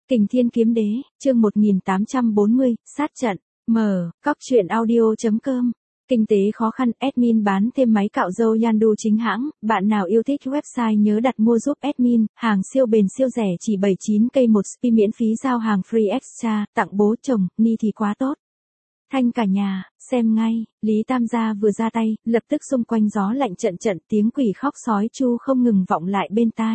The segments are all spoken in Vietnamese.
Kình Thiên Kiếm Đế, chương 1840, sát trận, mở, cóc truyện audio.com. Kinh tế khó khăn, admin bán thêm máy cạo râu Yandu chính hãng, bạn nào yêu thích website nhớ đặt mua giúp admin, hàng siêu bền siêu rẻ chỉ 79k một spi miễn phí giao hàng free extra, tặng bố chồng, ni thì quá tốt. Thanh cả nhà, xem ngay, Lý Tam Gia vừa ra tay, lập tức xung quanh gió lạnh trận trận tiếng quỷ khóc sói chu không ngừng vọng lại bên tai.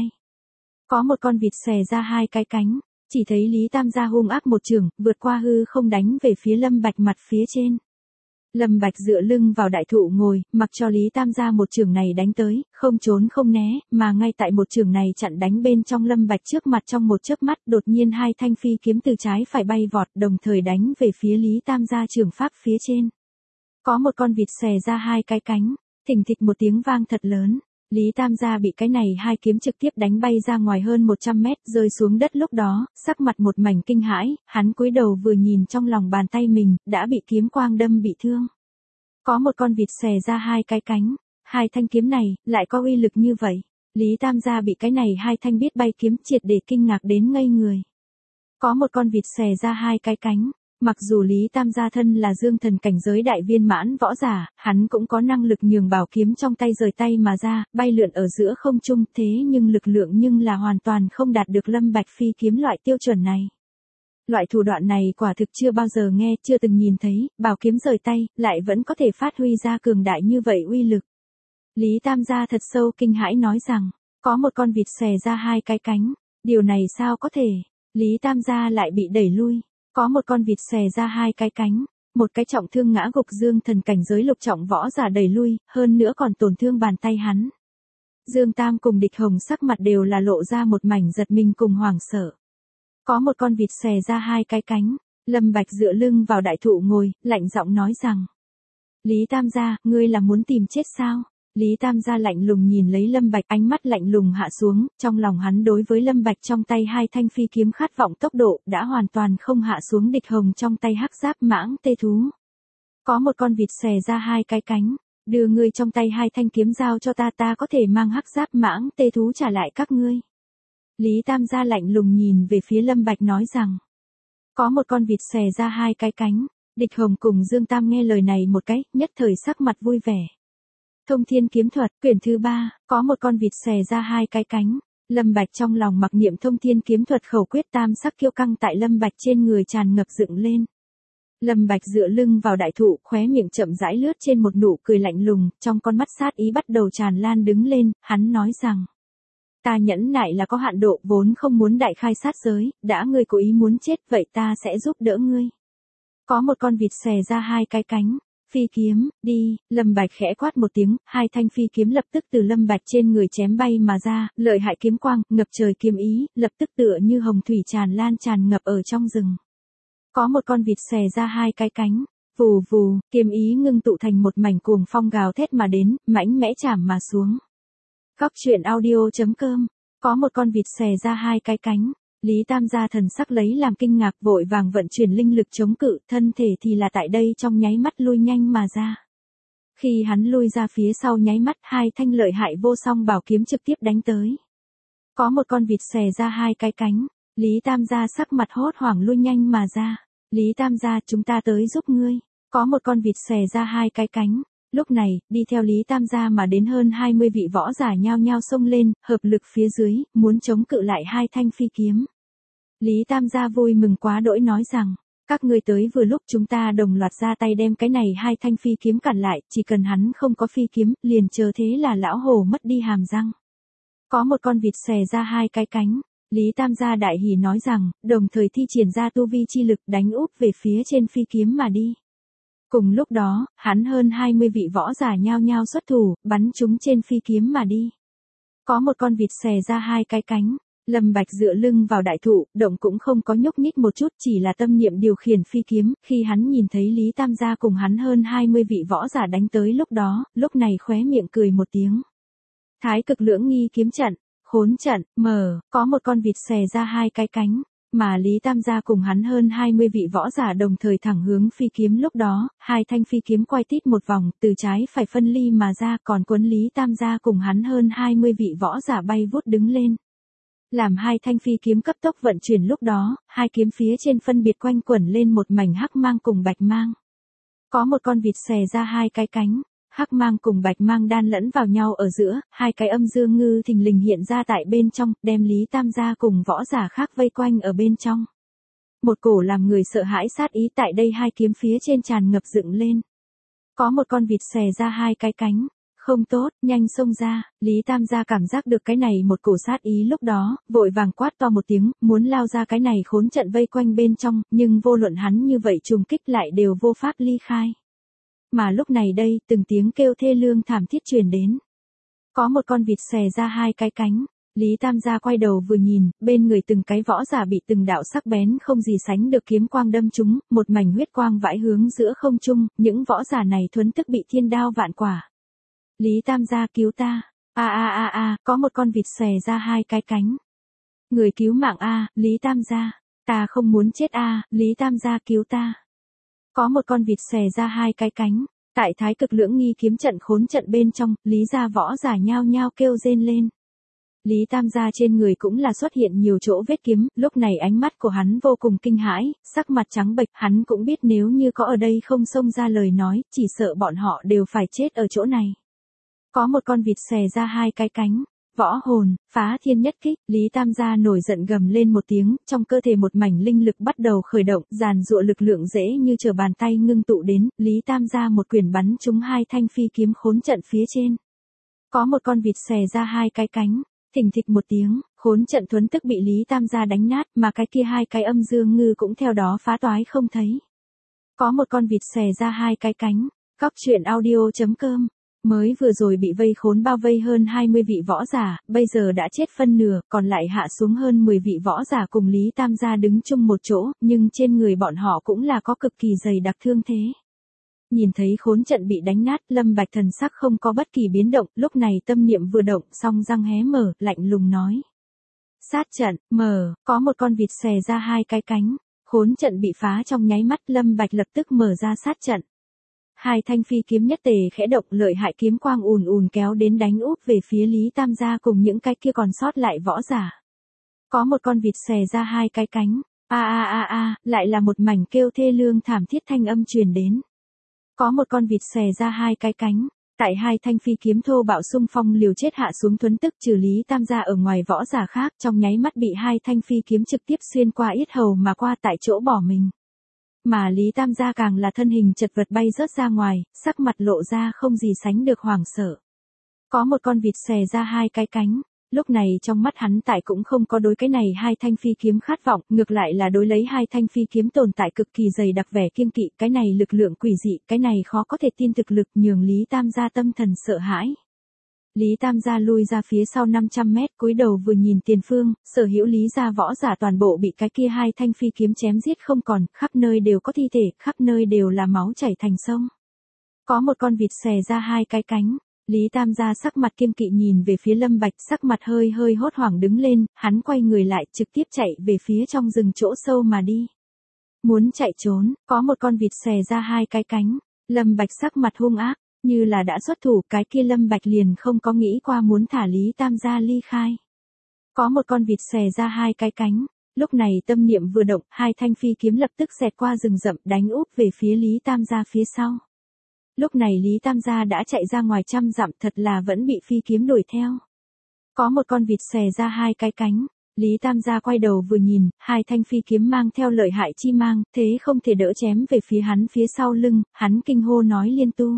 Có một con vịt xòe ra hai cái cánh, chỉ thấy Lý Tam Gia hung ác một chưởng, vượt qua hư không đánh về phía Lâm Bạch mặt phía trên. Lâm Bạch dựa lưng vào đại thụ ngồi, mặc cho Lý Tam Gia một chưởng này đánh tới, không trốn không né, mà ngay tại một chưởng này chặn đánh bên trong Lâm Bạch trước mặt trong một chớp mắt, đột nhiên hai thanh phi kiếm từ trái phải bay vọt, đồng thời đánh về phía Lý Tam Gia chưởng pháp phía trên. Có một con vịt xòe ra hai cái cánh, thình thịch một tiếng vang thật lớn. Lý Tam Gia bị cái này hai kiếm trực tiếp đánh bay ra ngoài hơn 100 mét, rơi xuống đất lúc đó, sắc mặt một mảnh kinh hãi, hắn cúi đầu vừa nhìn trong lòng bàn tay mình, đã bị kiếm quang đâm bị thương. Có một con vịt xòe ra hai cái cánh, hai thanh kiếm này, lại có uy lực như vậy. Lý Tam Gia bị cái này hai thanh biết bay kiếm triệt để kinh ngạc đến ngây người. Có một con vịt xòe ra hai cái cánh. Mặc dù Lý Tam Gia thân là dương thần cảnh giới đại viên mãn võ giả, hắn cũng có năng lực nhường bảo kiếm trong tay rời tay mà ra, bay lượn ở giữa không trung, thế nhưng lực lượng nhưng là hoàn toàn không đạt được Lâm Bạch phi kiếm loại tiêu chuẩn này. Loại thủ đoạn này quả thực chưa bao giờ nghe, chưa từng nhìn thấy, bảo kiếm rời tay, lại vẫn có thể phát huy ra cường đại như vậy uy lực. Lý Tam Gia thật sâu kinh hãi nói rằng, có một con vịt xòe ra hai cái cánh, điều này sao có thể, Lý Tam Gia lại bị đẩy lui. Có một con vịt xòe ra hai cái cánh, một cái trọng thương ngã gục dương thần cảnh giới lục trọng võ giả đẩy lui, hơn nữa còn tổn thương bàn tay hắn. Dương Tam cùng Địch Hồng sắc mặt đều là lộ ra một mảnh giật mình cùng hoảng sợ. Có một con vịt xòe ra hai cái cánh, Lâm Bạch dựa lưng vào đại thụ ngồi, lạnh giọng nói rằng. Lý Tam Gia, ngươi là muốn tìm chết sao? Lý Tam Gia lạnh lùng nhìn lấy Lâm Bạch, ánh mắt lạnh lùng hạ xuống, trong lòng hắn đối với Lâm Bạch trong tay hai thanh phi kiếm khát vọng tốc độ, đã hoàn toàn không hạ xuống. Địch Hồng trong tay hắc giáp mãng tê thú. Có một con vịt xòe ra hai cái cánh, đưa ngươi trong tay hai thanh kiếm giao cho ta, ta có thể mang hắc giáp mãng tê thú trả lại các ngươi. Lý Tam Gia lạnh lùng nhìn về phía Lâm Bạch nói rằng, có một con vịt xòe ra hai cái cánh, Địch Hồng cùng Dương Tam nghe lời này một cái, nhất thời sắc mặt vui vẻ. Thông Thiên Kiếm Thuật, quyển thứ 3, có một con vịt xòe ra hai cái cánh. Lâm Bạch trong lòng mặc niệm Thông Thiên Kiếm Thuật khẩu quyết, tam sắc kiêu căng tại Lâm Bạch trên người tràn ngập dựng lên. Lâm Bạch dựa lưng vào đại thụ, khóe miệng chậm rãi lướt trên một nụ cười lạnh lùng, trong con mắt sát ý bắt đầu tràn lan đứng lên, hắn nói rằng: ta nhẫn nại là có hạn độ, vốn không muốn đại khai sát giới, đã ngươi cố ý muốn chết, vậy ta sẽ giúp đỡ ngươi. Có một con vịt xòe ra hai cái cánh. Phi kiếm, đi, Lâm Bạch khẽ quát một tiếng, hai thanh phi kiếm lập tức từ Lâm Bạch trên người chém bay mà ra, lợi hại kiếm quang, ngập trời kiếm ý, lập tức tựa như hồng thủy tràn lan tràn ngập ở trong rừng. Có một con vịt xòe ra hai cái cánh, vù vù, kiếm ý ngưng tụ thành một mảnh cuồng phong gào thét mà đến, mãnh mẽ chạm mà xuống. Cóc truyện audio.com, có một con vịt xòe ra hai cái cánh. Lý Tam Gia thần sắc lấy làm kinh ngạc, vội vàng vận chuyển linh lực chống cự, thân thể thì là tại đây trong nháy mắt lui nhanh mà ra. Khi hắn lui ra phía sau nháy mắt, hai thanh lợi hại vô song bảo kiếm trực tiếp đánh tới. Có một con vịt xòe ra hai cái cánh, Lý Tam Gia sắc mặt hốt hoảng lui nhanh mà ra. Lý Tam Gia, chúng ta tới giúp ngươi. Có một con vịt xòe ra hai cái cánh. Lúc này, đi theo Lý Tam Gia mà đến hơn 20 vị võ giả nhao nhao xông lên, hợp lực phía dưới, muốn chống cự lại hai thanh phi kiếm. Lý Tam Gia vui mừng quá đỗi nói rằng, các ngươi tới vừa lúc, chúng ta đồng loạt ra tay đem cái này hai thanh phi kiếm cản lại, chỉ cần hắn không có phi kiếm, liền chờ thế là lão hổ mất đi hàm răng. Có một con vịt xòe ra hai cái cánh, Lý Tam Gia đại hỉ nói rằng, đồng thời thi triển ra tu vi chi lực đánh úp về phía trên phi kiếm mà đi. Cùng lúc đó, hắn hơn 20 vị võ giả nhao nhao xuất thủ, bắn chúng trên phi kiếm mà đi. Có một con vịt xòe ra hai cái cánh. Lâm Bạch dựa lưng vào đại thụ, động cũng không có nhúc nhích một chút, chỉ là tâm niệm điều khiển phi kiếm, khi hắn nhìn thấy Lý Tam Gia cùng hắn hơn 20 vị võ giả đánh tới lúc đó, lúc này khóe miệng cười một tiếng. Thái Cực Lưỡng Nghi Kiếm Trận, khốn trận, mở, có một con vịt xòe ra hai cái cánh, mà Lý Tam Gia cùng hắn hơn 20 vị võ giả đồng thời thẳng hướng phi kiếm lúc đó, hai thanh phi kiếm quay tít một vòng, từ trái phải phân ly mà ra, còn quấn Lý Tam Gia cùng hắn hơn 20 vị võ giả bay vút đứng lên. Làm hai thanh phi kiếm cấp tốc vận chuyển lúc đó, hai kiếm phía trên phân biệt quanh quẩn lên một mảnh hắc mang cùng bạch mang. Có một con vịt xòe ra hai cái cánh, hắc mang cùng bạch mang đan lẫn vào nhau ở giữa, hai cái âm dương ngư thình lình hiện ra tại bên trong, đem Lý Tam gia cùng võ giả khác vây quanh ở bên trong. Một cổ làm người sợ hãi sát ý tại đây hai kiếm phía trên tràn ngập dựng lên. Có một con vịt xòe ra hai cái cánh. Không tốt, nhanh xông ra, Lý Tam gia cảm giác được cái này một cổ sát ý lúc đó, vội vàng quát to một tiếng, muốn lao ra cái này khốn trận vây quanh bên trong, nhưng vô luận hắn như vậy trùng kích lại đều vô pháp ly khai. Mà lúc này đây, từng tiếng kêu thê lương thảm thiết truyền đến. Có một con vịt xòe ra hai cái cánh, Lý Tam gia quay đầu vừa nhìn, bên người từng cái võ giả bị từng đạo sắc bén không gì sánh được kiếm quang đâm trúng, một mảnh huyết quang vãi hướng giữa không trung, những võ giả này thuấn tức bị thiên đao vạn quả. Lý Tam gia cứu ta, có một con vịt xòe ra hai cái cánh. Người cứu mạng Lý Tam gia, ta không muốn chết Lý Tam gia cứu ta. Có một con vịt xòe ra hai cái cánh, tại Thái Cực Lưỡng Nghi kiếm trận khốn trận bên trong, Lý gia võ giả nhao nhao kêu rên lên. Lý Tam gia trên người cũng là xuất hiện nhiều chỗ vết kiếm, lúc này ánh mắt của hắn vô cùng kinh hãi, sắc mặt trắng bệch, hắn cũng biết nếu như có ở đây không xông ra lời nói, chỉ sợ bọn họ đều phải chết ở chỗ này. Có một con vịt xòe ra hai cái cánh, võ hồn, phá thiên nhất kích, Lý Tam gia nổi giận gầm lên một tiếng, trong cơ thể một mảnh linh lực bắt đầu khởi động, giàn giụa lực lượng dễ như trở bàn tay ngưng tụ đến, Lý Tam gia một quyền bắn trúng hai thanh phi kiếm khốn trận phía trên. Có một con vịt xòe ra hai cái cánh, thình thịch một tiếng, khốn trận thuấn tức bị Lý Tam gia đánh nát, mà cái kia hai cái âm dương ngư cũng theo đó phá toái không thấy. Có một con vịt xòe ra hai cái cánh, Góc truyện audio.com. Mới vừa rồi bị vây khốn bao vây hơn 20 vị võ giả, bây giờ đã chết phân nửa, còn lại hạ xuống hơn 10 vị võ giả cùng Lý Tam gia đứng chung một chỗ, nhưng trên người bọn họ cũng là có cực kỳ dày đặc thương thế. Nhìn thấy khốn trận bị đánh nát, Lâm Bạch thần sắc không có bất kỳ biến động, lúc này tâm niệm vừa động, song răng hé mở, lạnh lùng nói. Sát trận, mở, có một con vịt xòe ra hai cái cánh, khốn trận bị phá trong nháy mắt, Lâm Bạch lập tức mở ra sát trận. Hai thanh phi kiếm nhất tề khẽ động, lợi hại kiếm quang ùn ùn kéo đến đánh úp về phía Lý Tam gia cùng những cái kia còn sót lại võ giả. Có một con vịt xòe ra hai cái cánh, lại là một mảnh kêu thê lương thảm thiết thanh âm truyền đến. Có một con vịt xòe ra hai cái cánh, tại hai thanh phi kiếm thô bạo xung phong liều chết hạ xuống thuấn tức, trừ Lý Tam gia ở ngoài võ giả khác, trong nháy mắt bị hai thanh phi kiếm trực tiếp xuyên qua yết hầu mà qua tại chỗ bỏ mình. Mà Lý Tam gia càng là thân hình chật vật bay rớt ra ngoài, sắc mặt lộ ra không gì sánh được hoảng sợ. Có một con vịt xòe ra hai cái cánh, lúc này trong mắt hắn tại cũng không có đối cái này hai thanh phi kiếm khát vọng, ngược lại là đối lấy hai thanh phi kiếm tồn tại cực kỳ dày đặc vẻ kiêng kỵ, cái này lực lượng quỷ dị, cái này khó có thể tin thực lực nhường Lý Tam gia tâm thần sợ hãi. Lý Tam gia lui ra phía sau 500 mét, cúi đầu vừa nhìn tiền phương, sở hữu Lý gia võ giả toàn bộ bị cái kia hai thanh phi kiếm chém giết không còn, khắp nơi đều có thi thể, khắp nơi đều là máu chảy thành sông. Có một con vịt xòe ra hai cái cánh, Lý Tam gia sắc mặt kiêng kỵ nhìn về phía Lâm Bạch, sắc mặt hơi hơi hốt hoảng đứng lên, hắn quay người lại trực tiếp chạy về phía trong rừng chỗ sâu mà đi. Muốn chạy trốn, có một con vịt xòe ra hai cái cánh, Lâm Bạch sắc mặt hung ác. Như là đã xuất thủ, cái kia Lâm Bạch liền không có nghĩ qua muốn thả Lý Tam gia ly khai. Có một con vịt xòe ra hai cái cánh, lúc này tâm niệm vừa động, hai thanh phi kiếm lập tức xẹt qua rừng rậm đánh úp về phía Lý Tam gia phía sau. Lúc này Lý Tam gia đã chạy ra ngoài trăm dặm, thật là vẫn bị phi kiếm đuổi theo. Có một con vịt xòe ra hai cái cánh, Lý Tam gia quay đầu vừa nhìn, hai thanh phi kiếm mang theo lợi hại chi mang, thế không thể đỡ chém về phía hắn phía sau lưng, hắn kinh hô nói liên tu.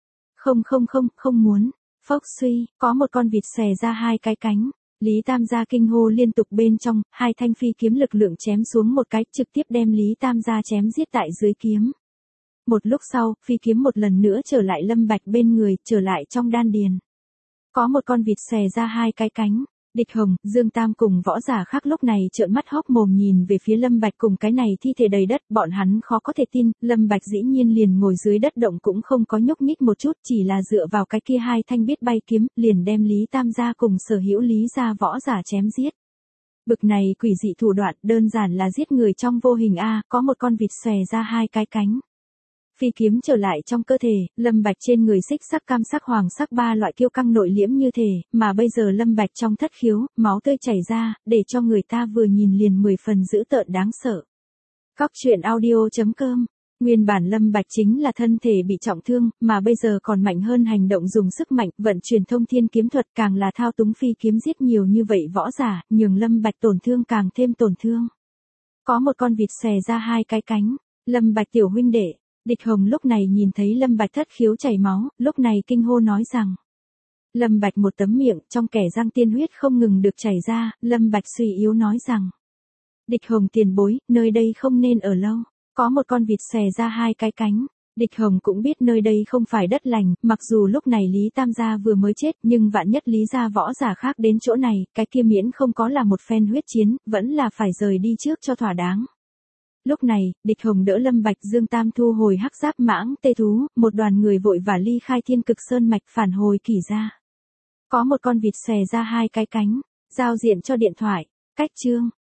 Không muốn, phốc suy, có một con vịt xòe ra hai cái cánh, Lý Tam gia kinh hô liên tục bên trong, hai thanh phi kiếm lực lượng chém xuống một cái, trực tiếp đem Lý Tam gia chém giết tại dưới kiếm. Một lúc sau, phi kiếm một lần nữa trở lại Lâm Bạch bên người, trở lại trong đan điền. Có một con vịt xòe ra hai cái cánh, Địch Hồng, Dương Tam cùng võ giả khác lúc này trợn mắt hốc mồm nhìn về phía Lâm Bạch cùng cái này thi thể đầy đất, bọn hắn khó có thể tin, Lâm Bạch dĩ nhiên liền ngồi dưới đất động cũng không có nhúc nhích một chút, chỉ là dựa vào cái kia hai thanh biết bay kiếm, liền đem Lý Tam gia cùng sở hữu Lý gia võ giả chém giết. Bực này quỷ dị thủ đoạn, đơn giản là giết người trong vô hình có một con vịt xòe ra hai cái cánh. Phi kiếm trở lại trong cơ thể, Lâm Bạch trên người xích sắc, cam sắc, hoàng sắc ba loại kiêu căng nội liễm như thể, mà bây giờ Lâm Bạch trong thất khiếu, máu tươi chảy ra, để cho người ta vừa nhìn liền 10 phần dữ tợn đáng sợ. Góc truyện audio.com. Nguyên bản Lâm Bạch chính là thân thể bị trọng thương, mà bây giờ còn mạnh hơn, hành động dùng sức mạnh, vận chuyển thông thiên kiếm thuật, càng là thao túng phi kiếm giết nhiều như vậy võ giả, nhường Lâm Bạch tổn thương càng thêm tổn thương. Có một con vịt xòe ra hai cái cánh, Lâm Bạch tiểu huynh đệ. Địch Hồng lúc này nhìn thấy Lâm Bạch thất khiếu chảy máu, lúc này kinh hô nói rằng. Lâm Bạch một tấm miệng, trong kẻ răng tiên huyết không ngừng được chảy ra, Lâm Bạch suy yếu nói rằng. Địch Hồng tiền bối, nơi đây không nên ở lâu. Có một con vịt xòe ra hai cái cánh. Địch Hồng cũng biết nơi đây không phải đất lành, mặc dù lúc này Lý Tam gia vừa mới chết, nhưng vạn nhất Lý gia võ giả khác đến chỗ này, cái kia miễn không có là một phen huyết chiến, vẫn là phải rời đi trước cho thỏa đáng. Lúc này, Địch Hồng đỡ Lâm Bạch, Dương Tam thu hồi hắc giáp mãng tê thú, một đoàn người vội và ly khai Thiên Cực Sơn mạch phản hồi Kỷ gia. Có một con vịt xòe ra hai cái cánh, giao diện cho điện thoại, cách chương.